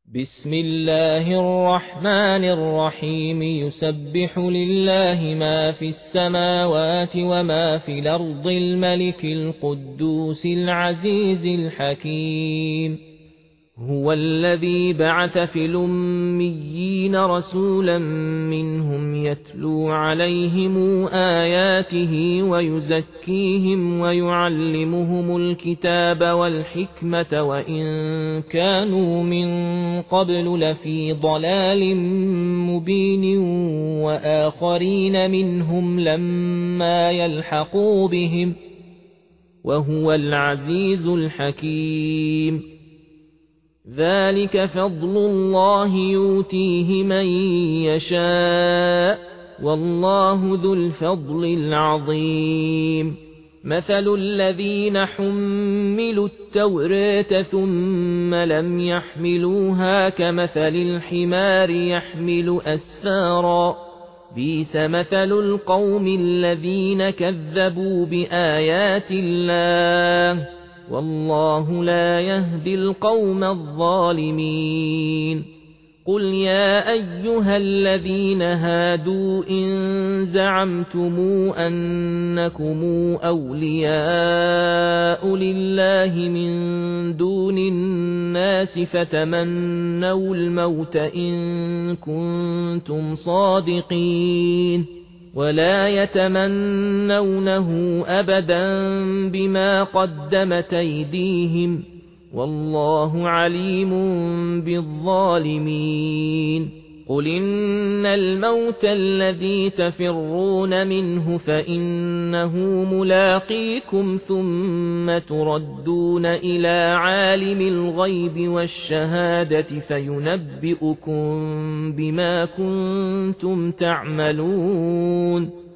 بسم الله الرحمن الرحيم يسبح لله ما في السماوات وما في الأرض الملك القدوس العزيز الحكيم هو الذي بعث في الأميين رسولا منهم يتلو عليهم آياته ويزكيهم ويعلمهم الكتاب والحكمة وإن كانوا من قبل لفي ضلال مبين وآخرين منهم لما يلحقوا بهم وهو العزيز الحكيم ذلك فضل الله يؤتيه من يشاء والله ذو الفضل العظيم مثل الذين حملوا التوراة ثم لم يحملوها كمثل الحمار يحمل أسفارا بئس مثل القوم الذين كذبوا بآيات الله والله لا يهدي القوم الظالمين قل يا أيها الذين هادوا إن زعمتم أنكم أولياء لله من دون الناس فتمنوا الموت إن كنتم صادقين ولا يتمنونه أبدا بما قدمت أيديهم والله عليم بالظالمين قل إن الموت الذي تفرون منه فإنه ملاقيكم ثم تردون إلى عالم الغيب والشهادة فينبئكم بما كنتم تعملون